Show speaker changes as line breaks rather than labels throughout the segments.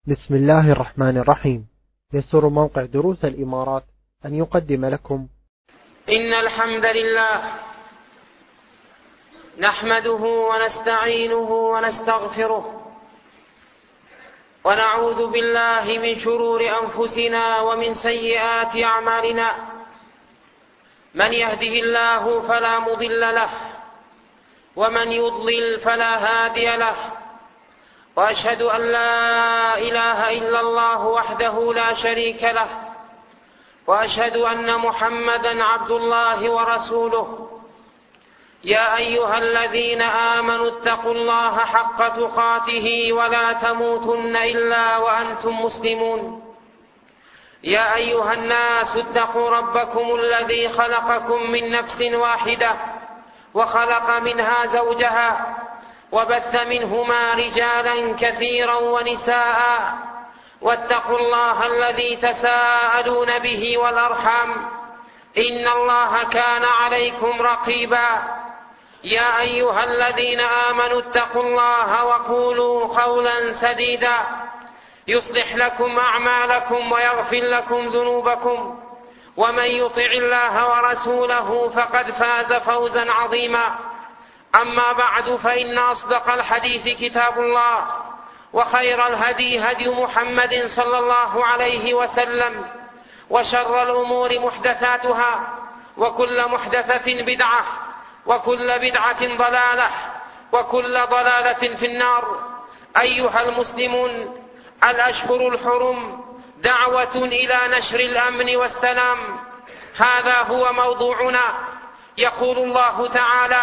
بسم الله الرحمن الرحيم. يسر موقع دروس الإمارات أن يقدم لكم
إن الحمد لله نحمده ونستعينه ونستغفره ونعوذ بالله من شرور أنفسنا ومن سيئات أعمالنا. من يهده الله فلا مضل له ومن يضلل فلا هادي له، وأشهد أن لا إله إلا الله وحده لا شريك له، وأشهد أن محمدا عبد الله ورسوله. يا أيها الذين آمنوا اتقوا الله حق تقاته ولا تموتن إلا وأنتم مسلمون. يا أيها الناس اتقوا ربكم الذي خلقكم من نفس واحدة وخلق منها زوجها وبث منهما رجالا كثيرا ونساء، واتقوا الله الذي تساءلون به والأرحام إن الله كان عليكم رقيبا. يا أيها الذين آمنوا اتقوا الله وقولوا قولا سديدا يصلح لكم أعمالكم ويغفر لكم ذنوبكم، ومن يطع الله ورسوله فقد فاز فوزا عظيما. أما بعد، فإن أصدق الحديث كتاب الله، وخير الهدي هدي محمد صلى الله عليه وسلم، وشر الأمور محدثاتها، وكل محدثة بدعة، وكل بدعة ضلالة، وكل ضلالة في النار. أيها المسلمون، الأشهر الحرم دعوة إلى نشر الأمن والسلام، هذا هو موضوعنا. يقول الله تعالى: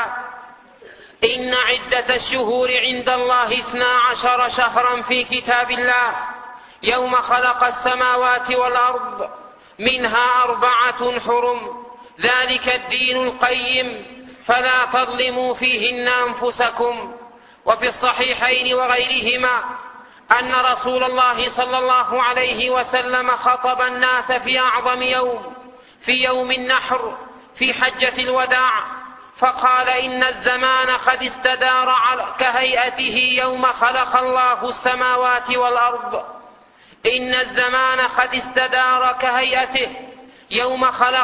إن عدة الشهور عند الله 12 شهرا في كتاب الله يوم خلق السماوات والأرض منها 4 حرم، ذلك الدين القيم، فلا تظلموا فيهن أنفسكم. وفي الصحيحين وغيرهما أن رسول الله صلى الله عليه وسلم خطب الناس في أعظم يوم، في يوم النحر في حجة الوداع، فقال: إن الزمان قد استدار كهيئته يوم خلق الله السماوات والأرض. إن الزمان قد استدار كهيئته يوم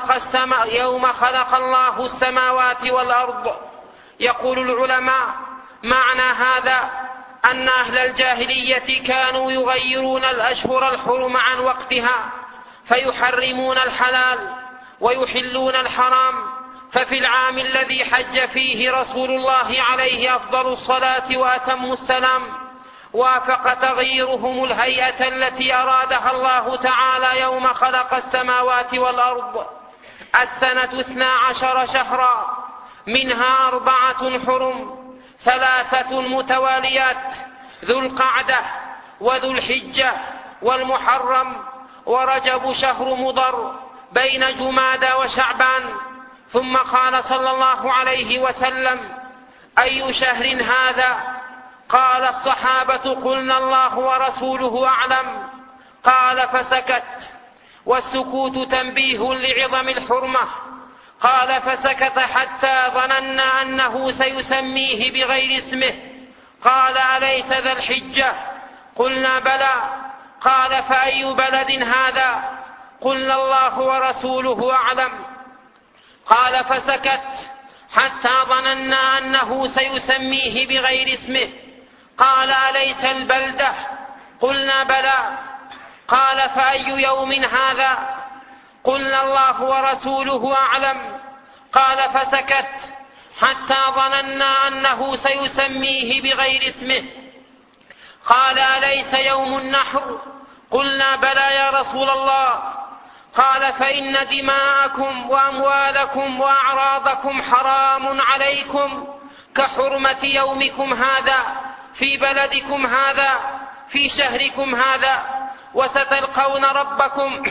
خلق الله السماوات والأرض. يقول العلماء: معنى هذا أن أهل الجاهلية كانوا يغيرون الأشهر الحرم عن وقتها، فيحرمون الحلال ويحلون الحرام. ففي العام الذي حج فيه رسول الله عليه أفضل الصلاة وأتم السلام وافق تغييرهم الهيئة التي أرادها الله تعالى يوم خلق السماوات والأرض. السنة 12 شهرا، منها 4 حرم، 3 متواليات: ذو القعدة وذو الحجة والمحرم ورجب شهر مضر بين جمادى وشعبان. ثم قال صلى الله عليه وسلم: أي شهر هذا؟ قال الصحابة: قلنا الله ورسوله أعلم. قال: فسكت. والسكوت تنبيه لعظم الحرمة. قال: فسكت حتى ظننا أنه سيسميه بغير اسمه. قال: أليس ذا الحجة؟ قلنا: بلى. قال: فأي بلد هذا؟ قلنا: الله ورسوله أعلم. قال: فسكت حتى ظننا أنه سيسميه بغير اسمه. قال: أليس البلدة؟ قلنا: بلى. قال: فأي يوم هذا؟ قلنا: الله ورسوله أعلم. قال: فسكت حتى ظننا أنه سيسميه بغير اسمه. قال: أليس يوم النحر؟ قلنا: بلى يا رسول الله. قال: فإن دماءكم وأموالكم وأعراضكم حرام عليكم كحرمة يومكم هذا في بلدكم هذا في شهركم هذا، وستلقون ربكم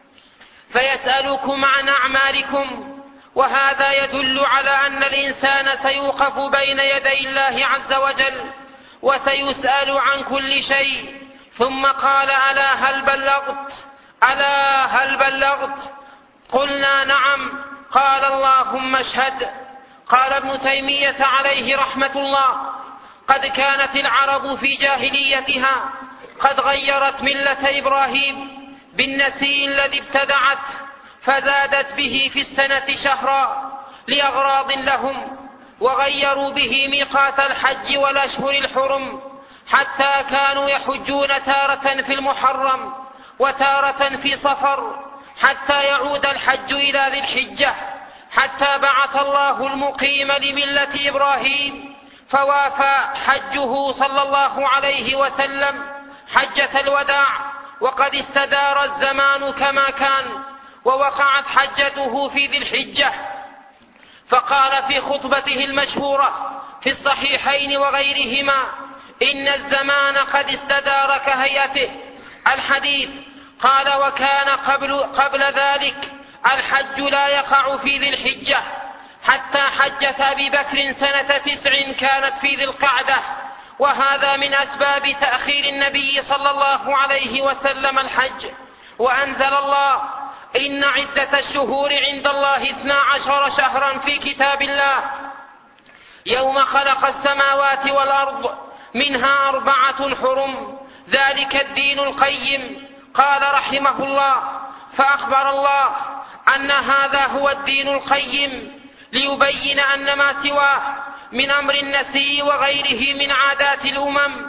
فيسألكم عن أعمالكم. وهذا يدل على أن الإنسان سيوقف بين يدي الله عز وجل وسيسأل عن كل شيء. ثم قال: ألا هل بلغت؟ ألا هل بلغت؟ قلنا: نعم. قال: اللهم اشهد. قال ابن تيمية عليه رحمة الله: قد كانت العرب في جاهليتها قد غيرت ملة إبراهيم بالنسي الذي ابتدعت، فزادت به في السنة شهرا لأغراض لهم، وغيروا به ميقات الحج والأشهر الحرم، حتى كانوا يحجون تارة في المحرم وتارة في صفر، حتى يعود الحج إلى ذي الحجة، حتى بعث الله المقيم لملة إبراهيم فوافى حجه صلى الله عليه وسلم حجة الوداع، وقد استدار الزمان كما كان، ووقعت حجته في ذي الحجة. فقال في خطبته المشهورة في الصحيحين وغيرهما: إن الزمان قد استدار كهيئته. الحديث. قال: وكان قبل ذلك الحج لا يقع في ذي الحجة، حتى حجة أبي بكر سنة 9 كانت في ذي القعدة، وهذا من أسباب تأخير النبي صلى الله عليه وسلم الحج. وأنزل الله: إن عدة الشهور عند الله 12 شهرا في كتاب الله يوم خلق السماوات والأرض منها 4 حرم ذلك الدين القيم. قال رحمه الله: فأخبر الله أن هذا هو الدين القيم ليبين أن ما سواه من أمر النسي وغيره من عادات الأمم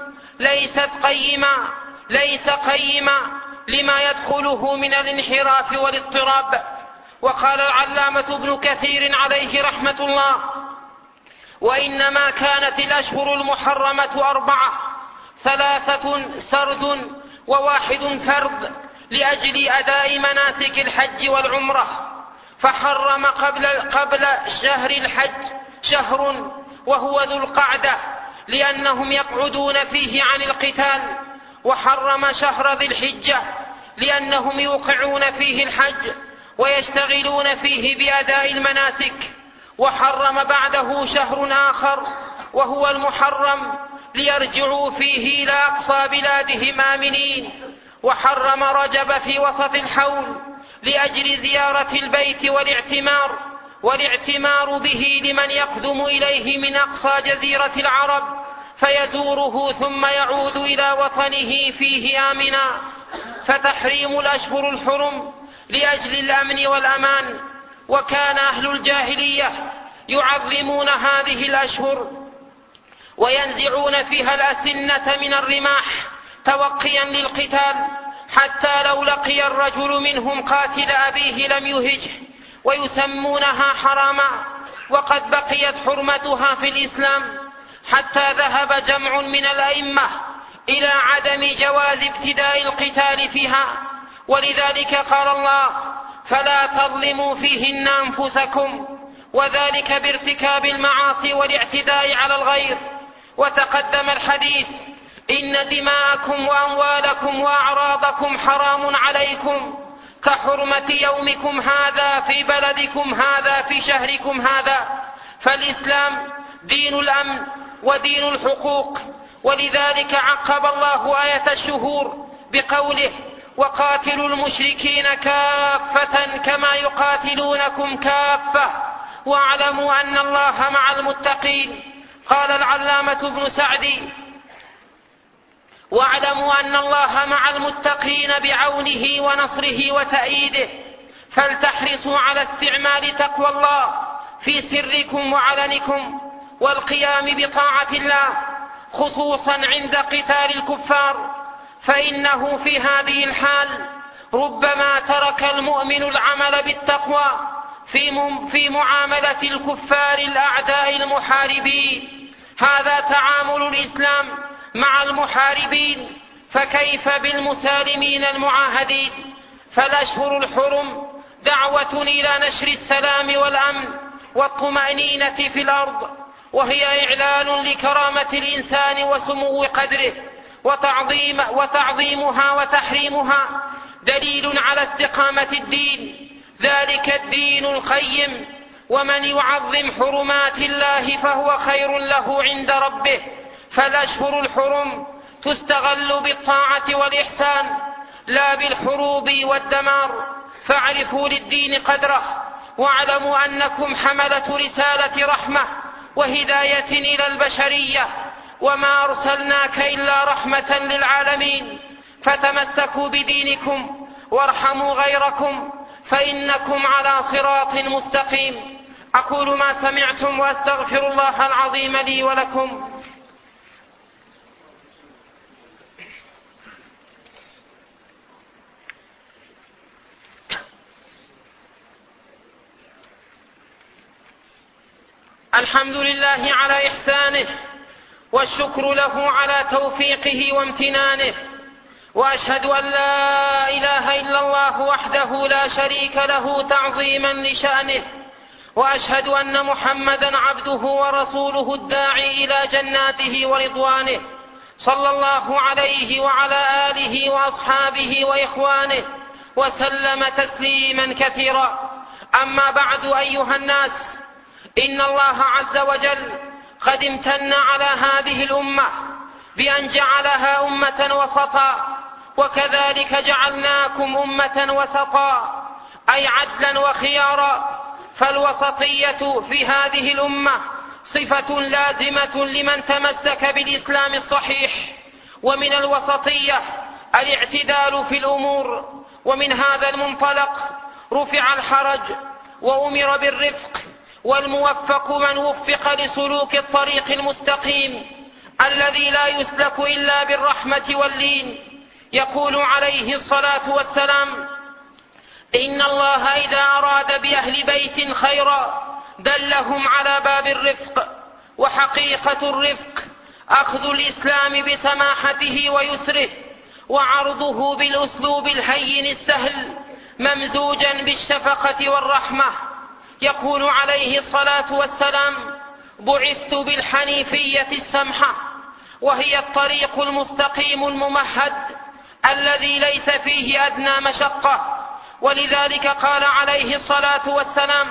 ليس قيما لما يدخله من الانحراف والاضطراب. وقال العلامة ابن كثير عليه رحمة الله: وإنما كانت الأشهر المحرمة 4، 3 سرد و1 فرض، لأجل أداء مناسك الحج والعمرة. فحرم قبل شهر الحج شهر وهو ذو القعدة، لأنهم يقعدون فيه عن القتال، وحرم شهر ذي الحجة لأنهم يوقعون فيه الحج ويشتغلون فيه بأداء المناسك، وحرم بعده شهر آخر وهو المحرم ليرجعوا فيه إلى أقصى بلادهم آمنين، وحرم رجب في وسط الحول لأجل زيارة البيت والاعتمار به لمن يقدم إليه من أقصى جزيرة العرب فيزوره ثم يعود إلى وطنه فيه آمنا. فتحريم الأشهر الحرم لأجل الأمن والأمان. وكان أهل الجاهلية يعظمون هذه الأشهر وينزعون فيها الأسنة من الرماح توقيا للقتال، حتى لو لقي الرجل منهم قاتل أبيه لم يهجه، ويسمونها حراما، وقد بقيت حرمتها في الإسلام، حتى ذهب جمع من الأئمة إلى عدم جواز ابتداء القتال فيها. ولذلك قال الله: فلا تظلموا فيهن أنفسكم، وذلك بارتكاب المعاصي والاعتداء على الغير. وتقدم الحديث: إن دماءكم وأموالكم وأعراضكم حرام عليكم كحرمة يومكم هذا في بلدكم هذا في شهركم هذا. فالإسلام دين الأمن ودين الحقوق، ولذلك عقب الله آية الشهور بقوله: وقاتلوا المشركين كافة كما يقاتلونكم كافة واعلموا أن الله مع المتقين. قال العلامة ابن سعدي: واعلموا أن الله مع المتقين بعونه ونصره وتأييده، فلتحرصوا على استعمال تقوى الله في سركم وعلنكم والقيام بطاعة الله، خصوصا عند قتال الكفار، فإنه في هذه الحال ربما ترك المؤمن العمل بالتقوى في معاملة الكفار الأعداء المحاربين. هذا تعامل الإسلام مع المحاربين، فكيف بالمسالمين المعاهدين؟ فالأشهر الحرم دعوة إلى نشر السلام والأمن والطمأنينة في الأرض، وهي إعلان لكرامة الإنسان وسمو قدره، وتعظيمها وتحريمها دليل على استقامة الدين، ذلك الدين القيم. ومن يعظم حرمات الله فهو خير له عند ربه. فالأشهر الحرم تستغل بالطاعة والإحسان لا بالحروب والدمار. فاعرفوا للدين قدره، واعلموا أنكم حملة رسالة رحمة وهداية إلى البشرية، وما أرسلناك إلا رحمة للعالمين، فتمسكوا بدينكم وارحموا غيركم فإنكم على صراط مستقيم. أقول ما سمعتم وأستغفر الله العظيم لي ولكم. الحمد لله على إحسانه، والشكر له على توفيقه وامتنانه، وأشهد أن لا إله إلا الله وحده لا شريك له تعظيما لشأنه، وأشهد أن محمدا عبده ورسوله الداعي إلى جناته ورضوانه، صلى الله عليه وعلى آله وأصحابه وإخوانه وسلم تسليما كثيرا. أما بعد، أيها الناس، إن الله عز وجل قد امتن على هذه الأمة بأن جعلها أمة وسطا، وكذلك جعلناكم أمة وسطا، أي عدلا وخيارا. فالوسطية في هذه الأمة صفة لازمة لمن تمسك بالإسلام الصحيح، ومن الوسطية الاعتدال في الأمور. ومن هذا المنطلق رفع الحرج وأمر بالرفق، والموفق من وفق لسلوك الطريق المستقيم الذي لا يسلك إلا بالرحمة واللين. يقول عليه الصلاة والسلام: إن الله إذا أراد بأهل بيت خيرا دلهم على باب الرفق. وحقيقة الرفق أخذ الإسلام بسماحته ويسره، وعرضه بالأسلوب الهين السهل ممزوجا بالشفقة والرحمة. يقول عليه الصلاة والسلام: بعثت بالحنيفية السمحة، وهي الطريق المستقيم الممهد الذي ليس فيه أدنى مشقة. ولذلك قال عليه الصلاة والسلام: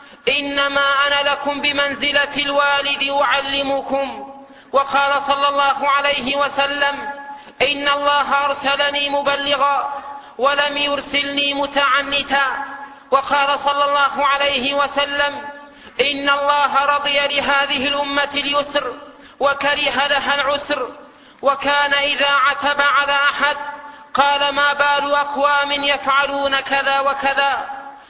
إنما أنا لكم بمنزلة الوالد أعلمكم. وقال صلى الله عليه وسلم: إن الله أرسلني مبلغا ولم يرسلني متعنتا. وقال صلى الله عليه وسلم: إن الله رضي لهذه الأمة اليسر وكره لها العسر. وكان إذا عتب على أحد قال: ما بال أقوام يفعلون كذا وكذا.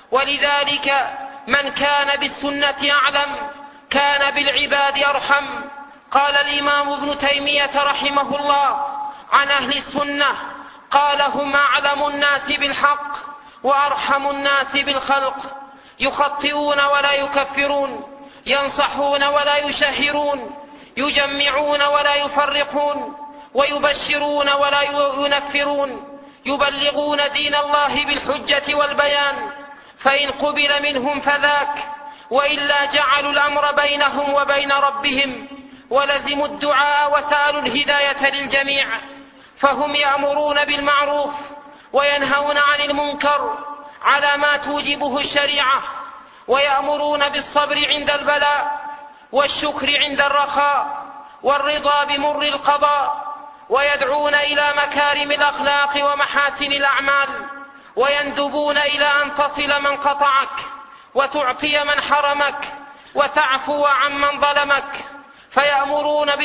ولذلك من كان بالسنة أعلم كان بالعباد أرحم. قال الإمام ابن تيمية رحمه الله عن أهل السنة: قال: هم أعلم الناس بالحق وأرحم الناس بالخلق، يخطئون ولا يكفرون، ينصحون ولا يشهرون، يجمعون ولا يفرقون، ويبشرون ولا ينفرون، يبلغون دين الله بالحجة والبيان، فإن قبل منهم فذاك، وإلا جعلوا الأمر بينهم وبين ربهم، ولزموا الدعاء وسألوا الهداية للجميع. فهم يأمرون بالمعروف وينهون عن المنكر على ما توجبه الشريعة، ويأمرون بالصبر عند البلاء، والشكر عند الرخاء، والرضا بمر القضاء، ويدعون إلى مكارم الأخلاق ومحاسن الأعمال، ويندبون إلى أن تصل من قطعك، وتعطي من حرمك، وتعفو عمن ظلمك. فيأمرون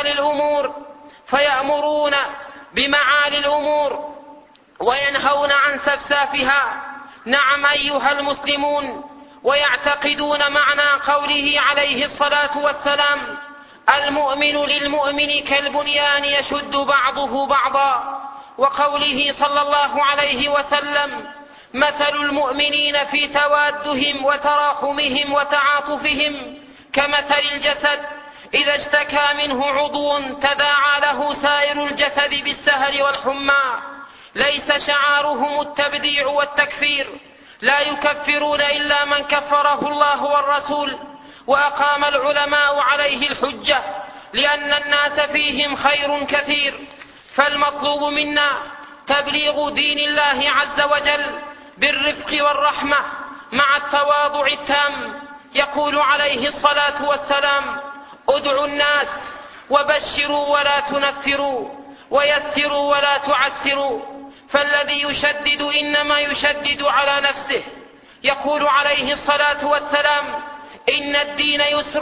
بمعالي الأمور وينهون عن سفسافها. نعم أيها المسلمون، ويعتقدون معنى قوله عليه الصلاة والسلام: المؤمن للمؤمن كالبنيان يشد بعضه بعضا. وقوله صلى الله عليه وسلم: مثل المؤمنين في توادهم وتراحمهم وتعاطفهم كمثل الجسد إذا اشتكى منه عضو تداعى له سائر الجسد بالسهر والحمى. ليس شعارهم التبديع والتكفير، لا يكفرون إلا من كفره الله والرسول، وأقام العلماء عليه الحجة، لأن الناس فيهم خير كثير. فالمطلوب منا تبليغ دين الله عز وجل بالرفق والرحمة مع التواضع التام. يقول عليه الصلاة والسلام: ادعوا الناس وبشروا ولا تنفروا، ويسروا ولا تعسروا، فالذي يشدد إنما يشدد على نفسه. يقول عليه الصلاة والسلام: إن الدين يسر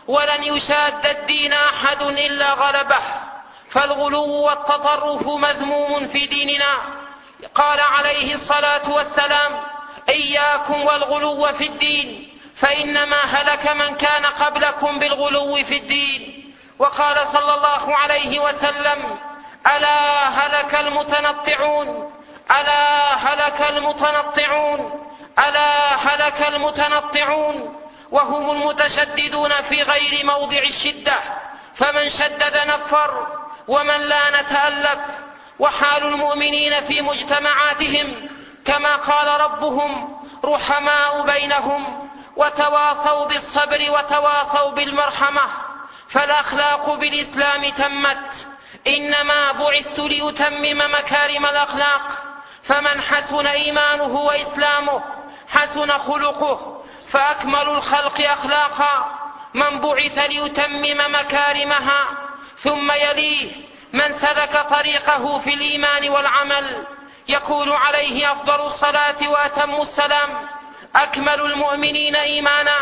ولن يشاد الدين أحد إلا غلبه، فالغلو والتطرف مذموم في ديننا. قال عليه الصلاة والسلام: إياكم والغلو في الدين فإنما هلك من كان قبلكم بالغلو في الدين. وقال صلى الله عليه وسلم: ألا هلك المتنطعون، ألا هلك المتنطعون، ألا هلك المتنطعون، وهم المتشددون في غير موضع الشدة، فمن شدد نفر ومن لا نتألف. وحال المؤمنين في مجتمعاتهم كما قال ربهم: رحماء بينهم وتواصوا بالصبر وتواصوا بالمرحمة. فالأخلاق بالإسلام تمت، إنما بعثت لأتمم مكارم الأخلاق، فمن حسن إيمانه وإسلامه حسن خلقه، فأكمل الخلق أخلاقا من بعث ليتمم مكارمها. ثم يليه من سلك طريقه في الإيمان والعمل، يقول عليه أفضل الصلاة وأتم السلام: أكمل المؤمنين إيمانا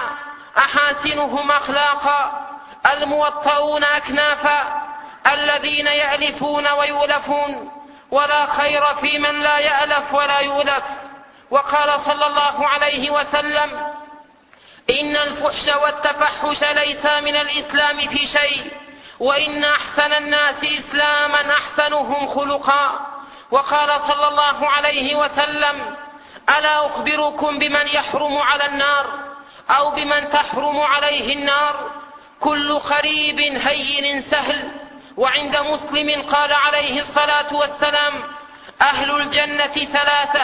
أحاسنهم أخلاقا، الموطؤون أكنافا، الذين يألفون ويؤلفون، ولا خير في من لا يألف ولا يؤلف. وقال صلى الله عليه وسلم: إن الفحش والتفحش ليس من الإسلام في شيء، وإن أحسن الناس إسلاما أحسنهم خلقا. وقال صلى الله عليه وسلم: ألا أخبركم بمن يحرم على النار أو بمن تحرم عليه النار؟ كل قريب هين سهل. وعند مسلم قال عليه الصلاة والسلام: أهل الجنة ثلاثة: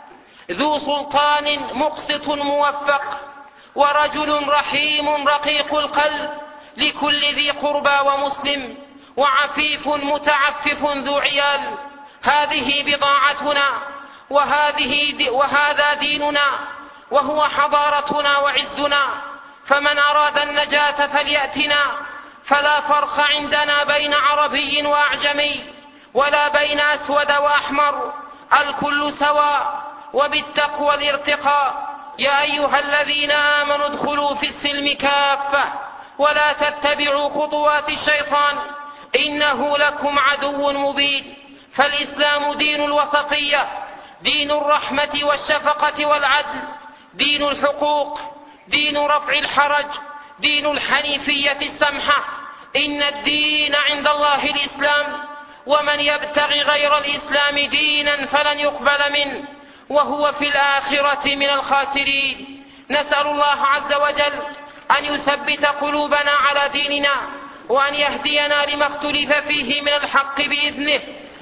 ذو سلطان مقسط موفق، ورجل رحيم رقيق القلب لكل ذي قربى ومسلم، وعفيف متعفف ذو عيال. هذه بضاعتنا، وهذا ديننا، وهو حضارتنا وعزنا. فمن أراد النجاة فليأتنا، فلا فرق عندنا بين عربي وأعجمي، ولا بين أسود وأحمر، الكل سواء، وبالتقوى الارتقاء. يا أيها الذين آمنوا ادخلوا في السلم كافة، ولا تتبعوا خطوات الشيطان إنه لكم عدو مبين. فالإسلام دين الوسطية، دين الرحمة والشفقة والعدل، دين الحقوق، دين رفع الحرج، دين الحنيفية السمحة. إن الدين عند الله الإسلام، ومن يبتغي غير الإسلام دينا فلن يقبل منه وهو في الآخرة من الخاسرين. نسأل الله عز وجل أن يثبت قلوبنا على ديننا، وأن يهدينا لما اختلف فيه من الحق بإذنه،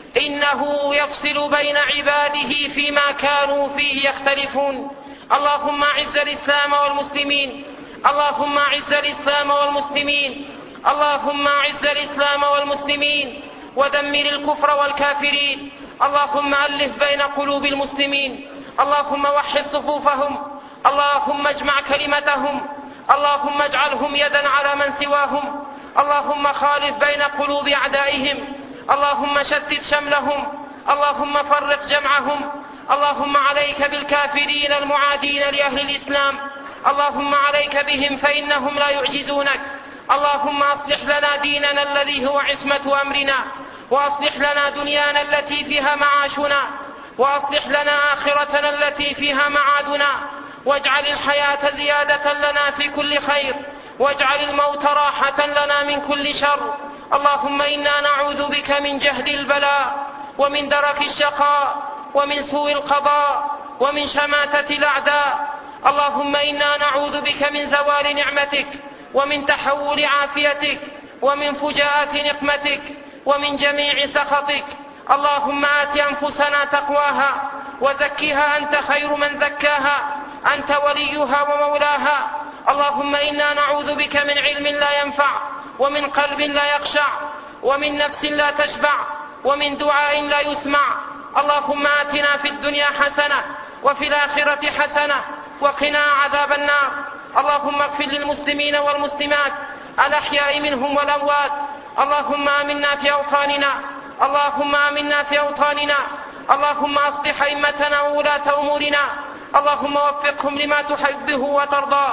إنه يفصل بين عباده فيما كانوا فيه يختلفون. اللهم أعز الإسلام والمسلمين، اللهم أعز الإسلام والمسلمين، اللهم أعز الإسلام والمسلمين، ودمر الكفر والكافرين. اللهم ألف بين قلوب المسلمين، اللهم وحد صفوفهم، اللهم اجمع كلمتهم، اللهم اجعلهم يدا على من سواهم، اللهم خالف بين قلوب أعدائهم، اللهم شتت شملهم، اللهم فرق جمعهم. اللهم عليك بالكافرين المعادين لأهل الإسلام، اللهم عليك بهم فإنهم لا يعجزونك. اللهم أصلح لنا ديننا الذي هو عصمة أمرنا، وأصلح لنا دنيانا التي فيها معاشنا، وأصلح لنا آخرتنا التي فيها معادنا، واجعل الحياة زيادة لنا في كل خير، واجعل الموت راحة لنا من كل شر. اللهم إنا نعوذ بك من جهد البلاء، ومن درك الشقاء، ومن سوء القضاء، ومن شماتة الأعداء. اللهم إنا نعوذ بك من زوال نعمتك، ومن تحول عافيتك، ومن فجاءة نقمتك، ومن جميع سخطك. اللهم آت أنفسنا تقواها وزكها أنت خير من زكاها، أنت وليها ومولاها. اللهم إنا نعوذ بك من علم لا ينفع، ومن قلب لا يخشع، ومن نفس لا تشبع، ومن دعاء لا يسمع. اللهم آتنا في الدنيا حسنة وفي الآخرة حسنة وقنا عذاب النار. اللهم اغفر للمسلمين والمسلمات الأحياء منهم والأموات. اللهم آمنا في أوطاننا، اللهم آمنا في أوطاننا، اللهم أصلح أئمتنا وولاة أمورنا، اللهم وفقهم لما تحبه وترضى.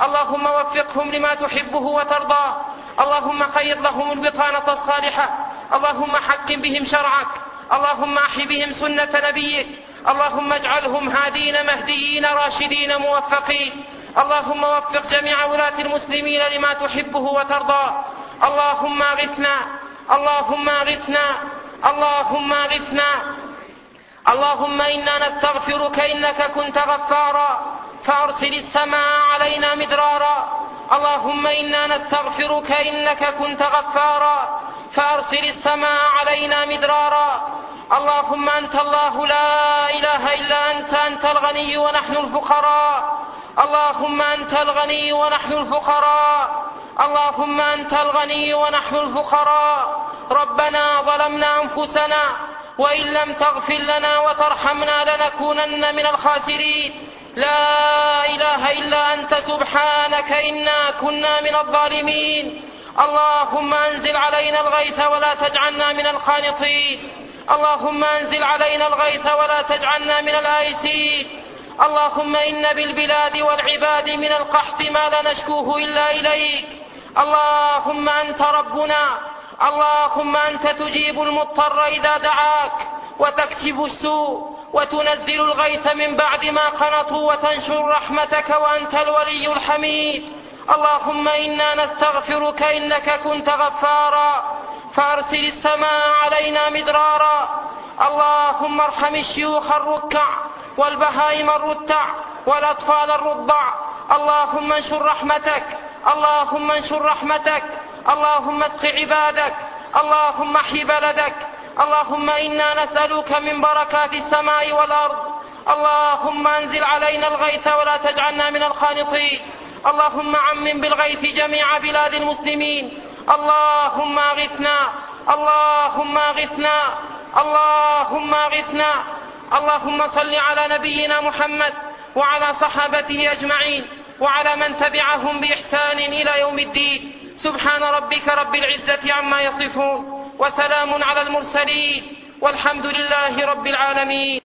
اللهم وفقهم لما تحبه وترضى، اللهم خير لهم البطانة الصالحة، اللهم حكم بهم شرعك، اللهم أحي بهم سنة نبيك، اللهم اجعلهم هادين مهديين راشدين موفقين، اللهم وفق جميع ولاة المسلمين لما تحبه وترضى. اللهم اغثنا، اللهم اغثنا، اللهم اغثنا. اللهم إنا نستغفرك إنك كنت غفارا فأرسل السماء علينا مدرارا. اللهم إنا نستغفرك إنك كنت غفارا فأرسل السماء علينا مدرارا. اللهم أنت الله لا إله إلا أنت، أنت الغني ونحن الفقراء. اللهم أنت الغني ونحن الفقراء، اللهم أنت الغني ونحن الفقراء. ربنا ظلمنا أنفسنا وإن لم تغفر لنا وترحمنا لنكونن من الخاسرين. لا إله إلا أنت سبحانك إنا كنا من الظالمين. اللهم أنزل علينا الغيث ولا تجعلنا من القانطين. اللهم أنزل علينا الغيث ولا تجعلنا من الآيسين. اللهم إن بالبلاد والعباد من القحط ما لا نشكوه إلا إليك. اللهم أنت ربنا، اللهم أنت تجيب المضطر إذا دعاك وتكشف السوء وتنزل الغيث من بعد ما قنطوا وتنشر رحمتك وأنت الولي الحميد. اللهم إنا نستغفرك إنك كنت غفارا فأرسل السماء علينا مدرارا. اللهم ارحم الشيوخ الركع والبهائم الرتع والأطفال الرضع. اللهم انشر رحمتك، اللهم انشر رحمتك، اللهم اسق عبادك، اللهم احي بلدك. اللهم إنا نسألك من بركات السماء والأرض. اللهم انزل علينا الغيث ولا تجعلنا من القانطين. اللهم عمم بالغيث جميع بلاد المسلمين. اللهم اغثنا، اللهم اغثنا، اللهم اغثنا. اللهم صل على نبينا محمد وعلى صحابته أجمعين وعلى من تبعهم بإحسان إلى يوم الدين. سبحان ربك رب العزة عما يصفون وسلام على المرسلين والحمد لله رب العالمين.